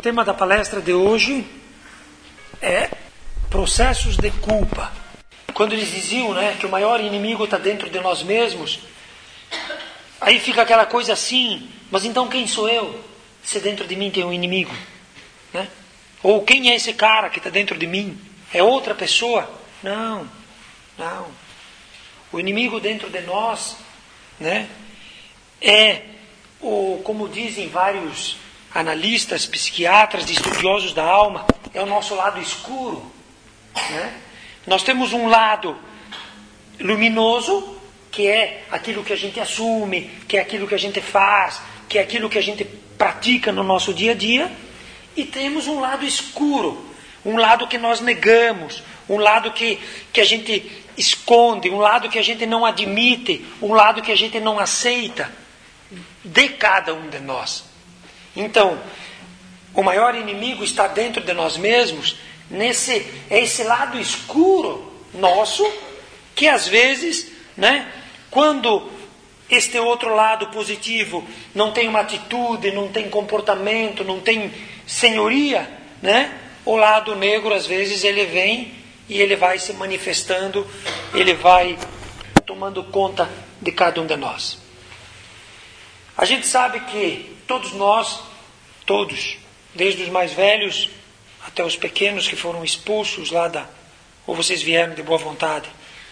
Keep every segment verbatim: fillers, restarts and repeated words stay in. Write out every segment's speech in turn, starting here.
tema da palestra de hoje é processos de culpa. Quando eles diziam, né, que o maior inimigo está dentro de nós mesmos, aí fica aquela coisa assim, mas então quem sou eu se dentro de mim tem um inimigo? Né? Ou quem é esse cara que está dentro de mim? É outra pessoa? Não, não. O inimigo dentro de nós, né, é, o, como dizem vários analistas, psiquiatras, estudiosos da alma, é o nosso lado escuro. Né? Nós temos um lado luminoso, que é aquilo que a gente assume, que é aquilo que a gente faz, que é aquilo que a gente pratica no nosso dia a dia, e temos um lado escuro, um lado que nós negamos, um lado que, que a gente esconde, um lado que a gente não admite, um lado que a gente não aceita, de cada um de nós. Então, o maior inimigo está dentro de nós mesmos, nesse, é esse lado escuro nosso, que às vezes, né, quando este outro lado positivo não tem uma atitude, não tem comportamento, não tem senhoria, né, o lado negro às vezes ele vem e ele vai se manifestando, ele vai tomando conta de cada um de nós. A gente sabe que todos nós, todos, desde os mais velhos até os pequenos que foram expulsos lá da... Ou vocês vieram de boa vontade?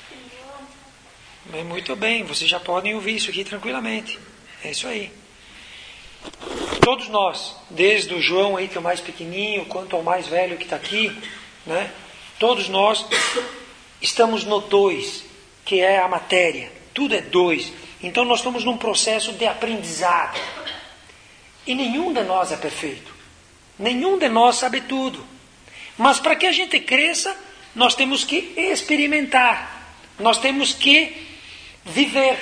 Muito bem, vocês já podem ouvir isso aqui tranquilamente. É isso aí. Todos nós, desde o João aí que é o mais pequenininho, quanto ao mais velho que está aqui, né? Todos nós estamos no dois, que é a matéria. Tudo é dois. Então nós estamos num processo de aprendizado. E nenhum de nós é perfeito. Nenhum de nós sabe tudo. Mas para que a gente cresça, nós temos que experimentar. Nós temos que viver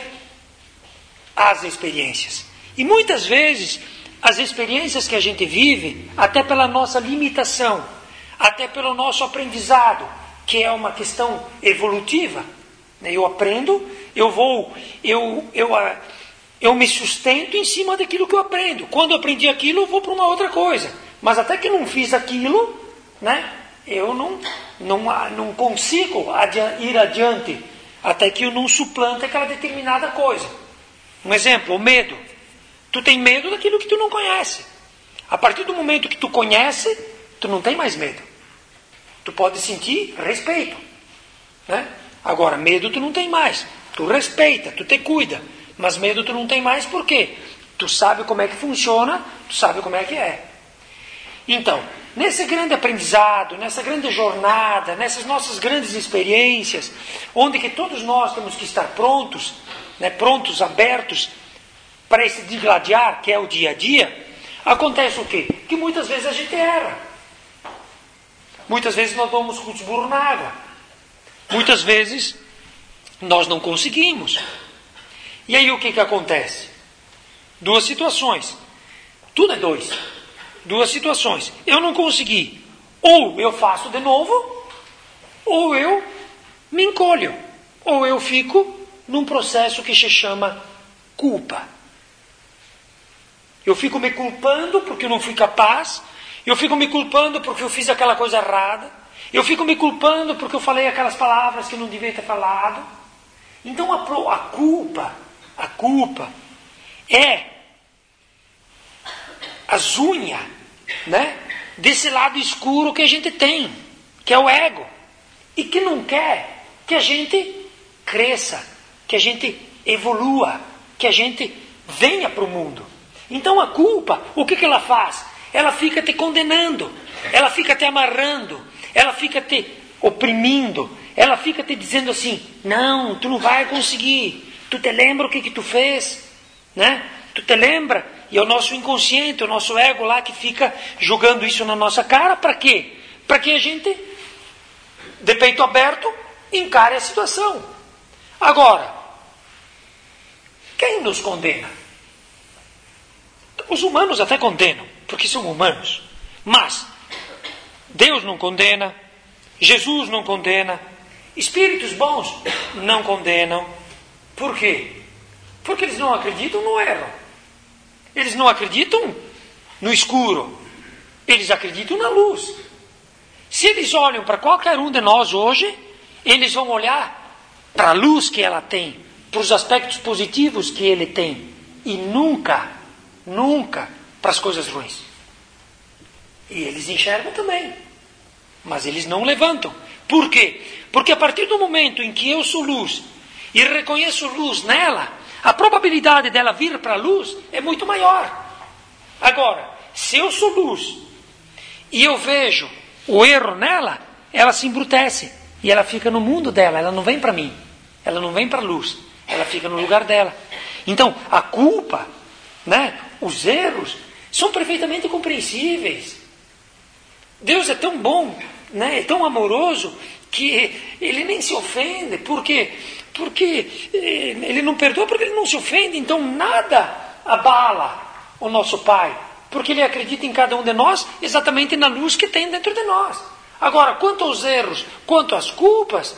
as experiências. E muitas vezes, as experiências que a gente vive, até pela nossa limitação, até pelo nosso aprendizado, que é uma questão evolutiva, eu aprendo, eu vou, eu, eu, eu me sustento em cima daquilo que eu aprendo. Quando eu aprendi aquilo, eu vou para uma outra coisa. Mas até que não fiz aquilo, né, eu não, não, não consigo ir adiante, até que eu não suplante aquela determinada coisa. Um exemplo, o medo. Tu tem medo daquilo que tu não conhece. A partir do momento que tu conhece, tu não tem mais medo. Tu pode sentir respeito, né? Agora, medo tu não tem mais. Tu respeita, tu te cuida. Mas medo tu não tem mais por quê? Tu sabe como é que funciona, tu sabe como é que é. Então, nesse grande aprendizado, nessa grande jornada, nessas nossas grandes experiências, onde que todos nós temos que estar prontos, né, prontos, abertos, para esse digladiar, que é o dia a dia, acontece o quê? Que muitas vezes a gente erra. Muitas vezes nós damos com os burros na água. Muitas vezes nós não conseguimos. E aí o que que acontece? Duas situações. Tudo é dois. Duas situações. Eu não consegui. Ou eu faço de novo, ou eu me encolho. Ou eu fico num processo que se chama culpa. Eu fico me culpando porque eu não fui capaz. Eu fico me culpando porque eu fiz aquela coisa errada. Eu fico me culpando porque eu falei aquelas palavras que eu não devia ter falado. Então a, a culpa, a culpa é as unhas, né, desse lado escuro que a gente tem, que é o ego. E que não quer que a gente cresça, que a gente evolua, que a gente venha para o mundo. Então a culpa, o que, que ela faz? Ela fica te condenando, ela fica te amarrando, ela fica te oprimindo, ela fica te dizendo assim, não, tu não vai conseguir, tu te lembra o que, que tu fez, né? Tu te lembra? E é o nosso inconsciente, o nosso ego lá que fica jogando isso na nossa cara, para quê? Para que a gente, de peito aberto, encare a situação. Agora, quem nos condena? Os humanos até condenam, porque são humanos. Mas Deus não condena, Jesus não condena, espíritos bons não condenam. Por quê? Porque eles não acreditam no erro. Eles não acreditam no escuro. Eles acreditam na luz. Se eles olham para qualquer um de nós hoje, eles vão olhar para a luz que ela tem, para os aspectos positivos que ele tem, e nunca, nunca para as coisas ruins. E eles enxergam também, mas eles não levantam. Por quê? Porque a partir do momento em que eu sou luz e reconheço luz nela, a probabilidade dela vir para a luz é muito maior. Agora, se eu sou luz e eu vejo o erro nela, ela se embrutece e ela fica no mundo dela, ela não vem para mim, ela não vem para a luz, ela fica no lugar dela. Então, a culpa, né, os erros, são perfeitamente compreensíveis. Deus é tão bom, né, é tão amoroso, que ele nem se ofende. Por quê? Porque ele não perdoa, porque ele não se ofende. Então nada abala o nosso Pai, porque ele acredita em cada um de nós exatamente na luz que tem dentro de nós. Agora, quanto aos erros, quanto às culpas,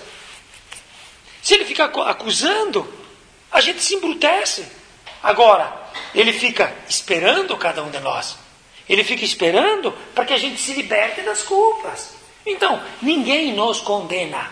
se ele ficar acusando, a gente se embrutece. Agora, ele fica esperando cada um de nós. Ele fica esperando para que a gente se liberte das culpas. Então, ninguém nos condena.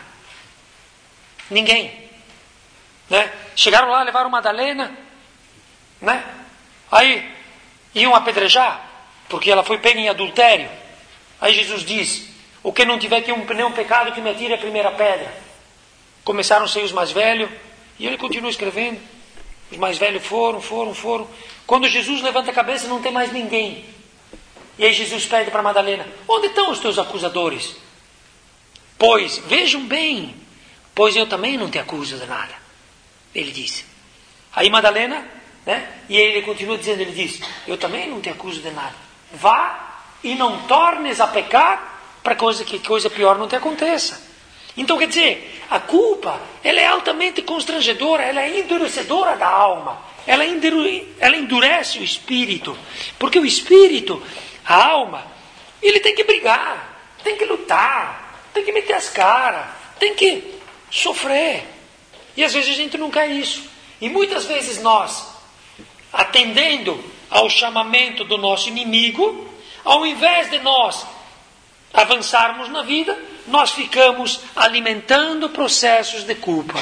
Ninguém. Né? Chegaram lá, levaram Madalena, né? Aí iam apedrejar, porque ela foi pega em adultério. Aí Jesus diz: o que não tiver nenhum pecado, que me atire a primeira pedra. Começaram a ser os mais velhos, e ele continua escrevendo. Os mais velhos foram, foram, foram. Quando Jesus levanta a cabeça, não tem mais ninguém. E aí Jesus pede para Madalena: onde estão os teus acusadores? Pois, vejam bem, pois eu também não te acuso de nada. Ele disse. Aí Madalena, né? E aí ele continua dizendo, ele diz: eu também não te acuso de nada. Vá e não tornes a pecar, para coisa, que coisa pior não te aconteça. Então, quer dizer, a culpa, ela é altamente constrangedora, ela é endurecedora da alma. Ela, endure, ela endurece o espírito. Porque o espírito, a alma, ele tem que brigar, tem que lutar, tem que meter as caras, tem que sofrer. E às vezes a gente não quer isso. E muitas vezes nós, atendendo ao chamamento do nosso inimigo, ao invés de nós avançarmos na vida, nós ficamos alimentando processos de culpa,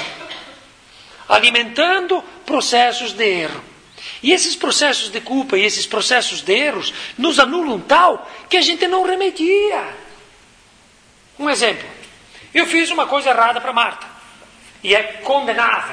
alimentando processos de erro. E esses processos de culpa e esses processos de erros nos anulam tal que a gente não remedia. Um exemplo: eu fiz uma coisa errada para Marta e é condenável,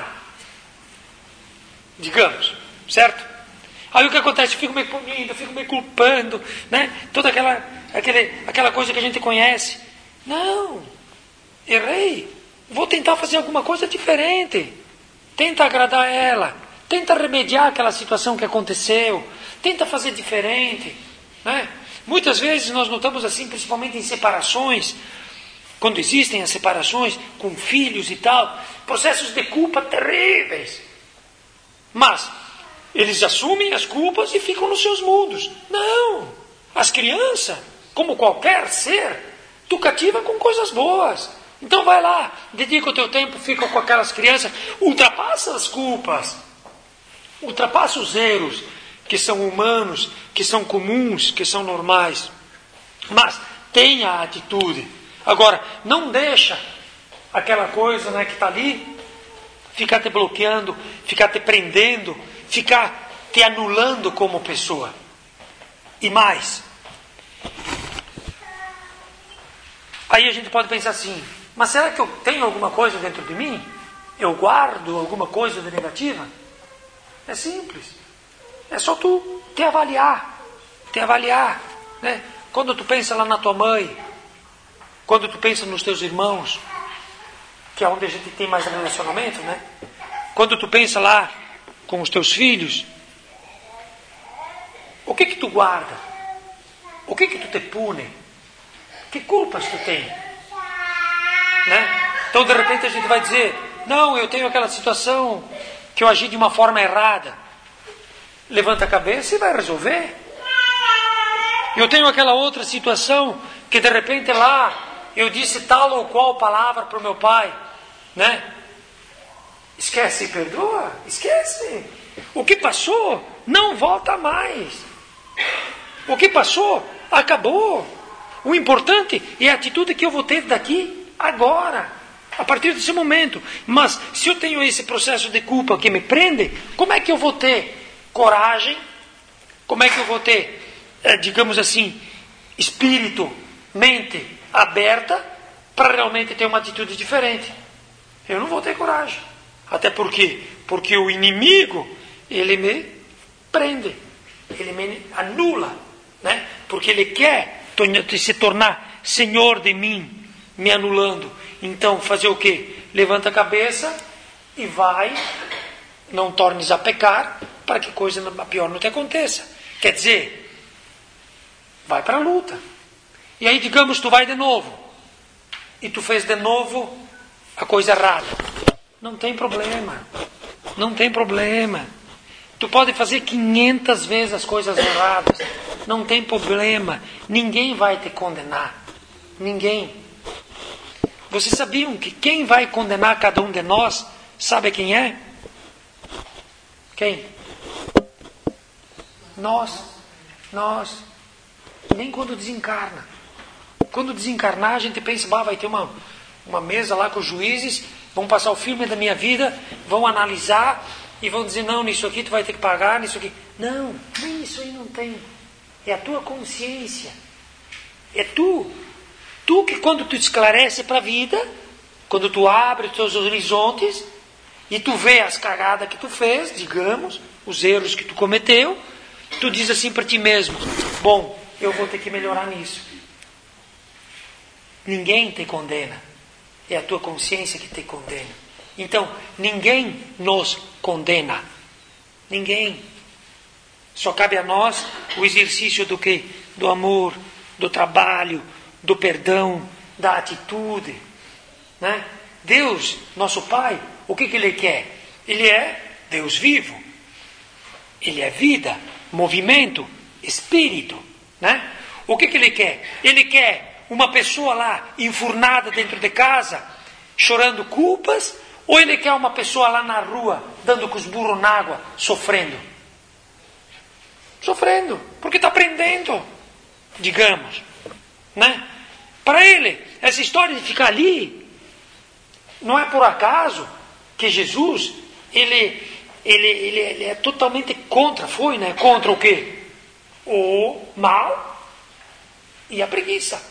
digamos, certo? Aí o que acontece? Eu fico me punindo, eu fico me culpando, né? Toda aquela, aquele, aquela coisa que a gente conhece. Não, errei, vou tentar fazer alguma coisa diferente. Tenta agradar ela, tenta remediar aquela situação que aconteceu, tenta fazer diferente, né? Muitas vezes nós notamos assim, principalmente em separações, quando existem as separações com filhos e tal, processos de culpa terríveis. Mas eles assumem as culpas e ficam nos seus mundos. Não! As crianças, como qualquer ser, tu cativa com coisas boas. Então vai lá, dedica o teu tempo, fica com aquelas crianças, ultrapassa as culpas, ultrapassa os erros que são humanos, que são comuns, que são normais. Mas tenha a atitude. Agora, não deixa aquela coisa, né, que está ali ficar te bloqueando, ficar te prendendo, ficar te anulando como pessoa. E mais, aí a gente pode pensar assim: mas será que eu tenho alguma coisa dentro de mim? Eu guardo alguma coisa de negativa? É simples. É só tu te avaliar. Te avaliar, né? Quando tu pensa lá na tua mãe, quando tu pensa nos teus irmãos, que é onde a gente tem mais relacionamento, né? Quando tu pensa lá com os teus filhos, o que que tu guarda? O que que tu te pune? Que culpas tu tem? Né? Então de repente a gente vai dizer: não, eu tenho aquela situação que eu agi de uma forma errada. Levanta a cabeça e vai resolver. Eu tenho aquela outra situação que de repente lá eu disse tal ou qual palavra para o meu pai, né? Esquece e perdoa, esquece. O que passou não volta mais. O que passou, Acabou. O importante é a atitude que eu vou ter daqui agora, a partir desse momento. Mas se eu tenho esse processo de culpa que me prende, como é que eu vou ter coragem? Como é que eu vou ter, é, digamos assim, espírito, mente aberta para realmente ter uma atitude diferente? Eu não vou ter coragem. Até porque, porque o inimigo, ele me prende, ele me anula, né? Porque ele quer se tornar senhor de mim, me anulando. Então, fazer o quê? Levanta a cabeça e vai, não tornes a pecar, para que coisa pior não te aconteça. Quer dizer, vai para a luta. E aí, digamos, tu vai de novo, e tu fez de novo a coisa errada. Não tem problema. Não tem problema. Tu pode fazer quinhentas vezes as coisas erradas. Não tem problema. Ninguém vai te condenar. Ninguém. Vocês sabiam que quem vai condenar cada um de nós, sabe quem é? Quem? Nós. Nós. Nem quando desencarna. Quando desencarnar, a gente pensa, bah, vai ter uma, uma mesa lá com os juízes, vão passar o filme da minha vida, vão analisar e vão dizer, não, nisso aqui tu vai ter que pagar, nisso aqui. Não, nem isso aí não tem. É a tua consciência. É tu. Tu que quando tu esclarece para a vida, quando tu abre os teus horizontes e tu vê as cagadas que tu fez, digamos, os erros que tu cometeu, tu diz assim para ti mesmo, bom, eu vou ter que melhorar nisso. Ninguém te condena. É a tua consciência que te condena. Então, ninguém nos condena. Ninguém. Só cabe a nós o exercício do quê? Do amor, do trabalho, do perdão, da atitude. Né? Deus, nosso Pai, o que, que Ele quer? Ele é Deus vivo. Ele é vida, movimento, espírito. Né? O que, que Ele quer? Ele quer uma pessoa lá enfurnada dentro de casa, chorando culpas, ou Ele quer uma pessoa lá na rua, dando com os burros na água, sofrendo? Sofrendo, porque está aprendendo, digamos. Né? Para Ele, essa história de ficar ali, não é por acaso que Jesus, Ele, ele, ele, ele é totalmente contra, foi, né? Contra o quê? O mal e a preguiça.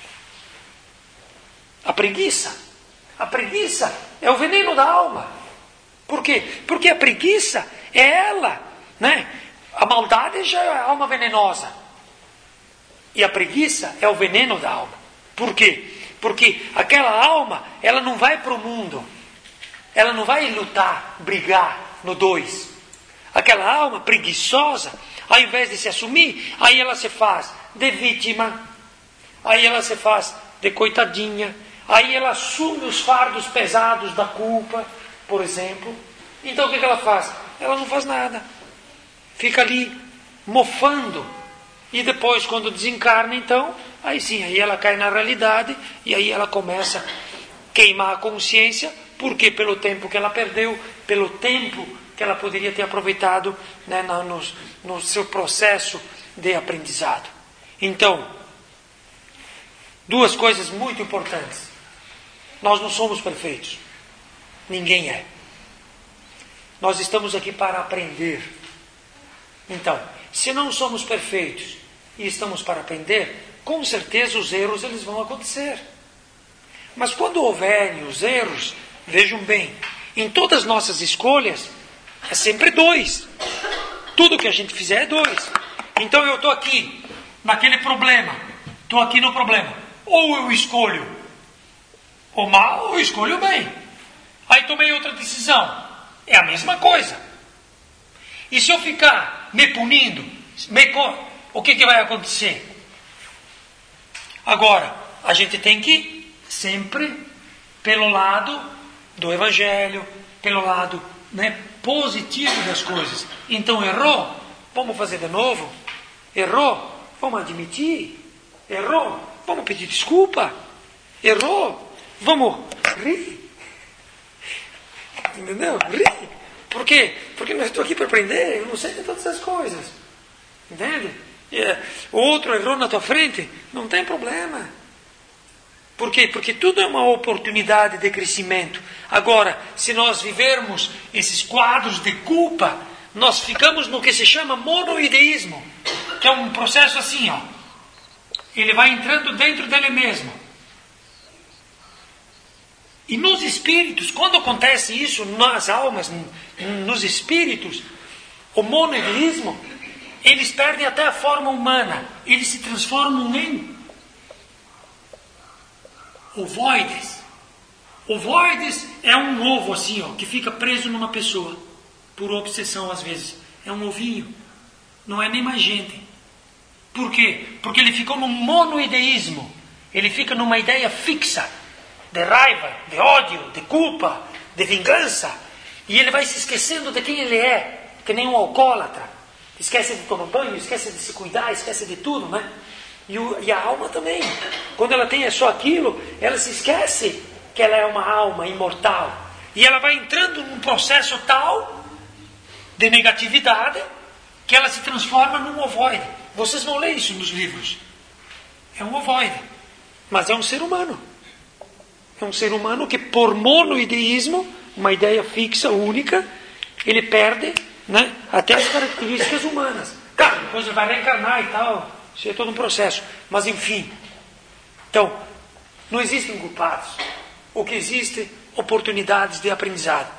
A preguiça. A preguiça é o veneno da alma. Por quê? Porque a preguiça é ela, né? A maldade já é a alma venenosa. E a preguiça é o veneno da alma. Por quê? Porque aquela alma, ela não vai para o mundo. Ela não vai lutar, brigar no dois. Aquela alma preguiçosa, ao invés de se assumir, aí ela se faz de vítima. Aí ela se faz de coitadinha. Aí ela assume os fardos pesados da culpa, por exemplo. Então o que ela faz? Ela não faz nada. Fica ali, mofando. E depois, quando desencarna, então, aí sim, aí ela cai na realidade e aí ela começa a queimar a consciência, porque pelo tempo que ela perdeu, pelo tempo que ela poderia ter aproveitado, né, no, no seu processo de aprendizado. Então, duas coisas muito importantes. Nós não somos perfeitos. Ninguém é. Nós estamos aqui para aprender. Então, se não somos perfeitos e estamos para aprender, com certeza os erros eles vão acontecer. Mas quando houverem os erros, vejam bem, em todas as nossas escolhas, é sempre dois. Tudo que a gente fizer é dois. Então eu estou aqui, naquele problema. Estou aqui no problema. Ou eu escolho o mal, ou eu escolho o bem. Aí tomei outra decisão. É a mesma coisa. E se eu ficar me punindo, me... o que, que vai acontecer? Agora, a gente tem que ir sempre pelo lado do Evangelho, pelo lado, né, positivo das coisas. Então errou, vamos fazer de novo. Errou, vamos admitir. Errou, vamos pedir desculpa. Errou, vamos rir. Entendeu? Rir. Por quê? Porque eu estou aqui para aprender, eu não sei de todas essas coisas. Entende? O outro errou na tua frente, não tem problema. Por quê? Porque tudo é uma oportunidade de crescimento. Agora, se nós vivermos esses quadros de culpa, nós ficamos no que se chama monoideísmo, que é um processo assim, ó. Ele vai entrando dentro dele mesmo. E nos espíritos, quando acontece isso nas almas, nos espíritos, o monoideísmo, eles perdem até a forma humana. Eles se transformam em ovoides. Ovoides é um ovo assim, ó, que fica preso numa pessoa, por obsessão às vezes. É um ovinho. Não é nem mais gente. Por quê? Porque ele ficou num monoideísmo. Ele fica numa ideia fixa. De raiva, de ódio, de culpa, de vingança. E ele vai se esquecendo de quem ele é. Que nem um alcoólatra. Esquece de tomar banho, esquece de se cuidar, esquece de tudo, né? E, o, e a alma também. Quando ela tem só aquilo, ela se esquece que ela é uma alma imortal. E ela vai entrando num processo tal de negatividade que ela se transforma num ovoide. Vocês vão ler isso nos livros. É um ovoide. Mas é um ser humano. É um ser humano que por monoideísmo, uma ideia fixa, única, ele perde, né, até as características humanas. Claro, depois ele vai reencarnar e tal. Isso é todo um processo. Mas enfim. Então, não existem culpados. O que existe, oportunidades de aprendizado.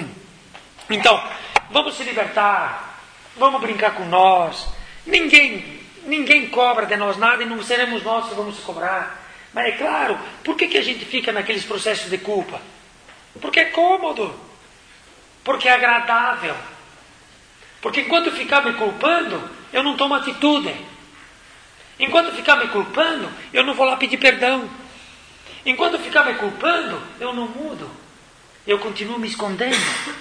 Então, vamos se libertar. Vamos brincar com nós. Ninguém, ninguém cobra de nós nada e não seremos nós que vamos se cobrar. Mas é claro, por que, que a gente fica naqueles processos de culpa? Porque é cômodo. Porque é agradável. Porque enquanto ficar me culpando, eu não tomo atitude. Enquanto ficar me culpando, eu não vou lá pedir perdão. Enquanto ficar me culpando, eu não mudo. Eu continuo me escondendo.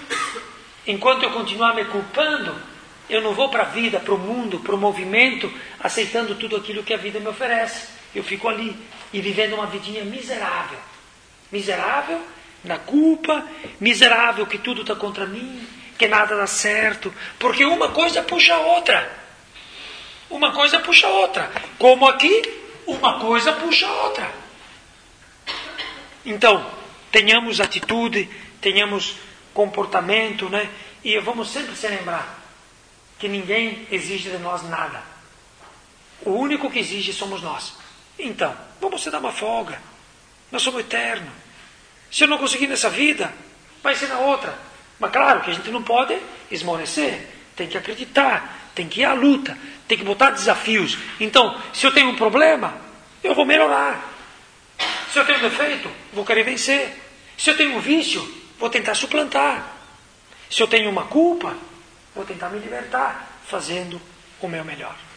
Enquanto eu continuar me culpando, eu não vou para a vida, para o mundo, para o movimento, aceitando tudo aquilo que a vida me oferece. Eu fico ali e vivendo uma vidinha miserável. Miserável na culpa, miserável que tudo está contra mim, que nada dá certo. Porque uma coisa puxa a outra. Uma coisa puxa a outra. Como aqui, uma coisa puxa a outra. Então, tenhamos atitude, tenhamos comportamento, né? E vamos sempre se lembrar que ninguém exige de nós nada. O único que exige somos nós. Então, vamos se dar uma folga. Nós somos eternos. Se eu não conseguir nessa vida, vai ser na outra. Mas claro que a gente não pode esmorecer. Tem que acreditar, tem que ir à luta, tem que botar desafios. Então, se eu tenho um problema, eu vou melhorar. Se eu tenho um defeito, vou querer vencer. Se eu tenho um vício, vou tentar suplantar. Se eu tenho uma culpa, vou tentar me libertar, fazendo o meu melhor.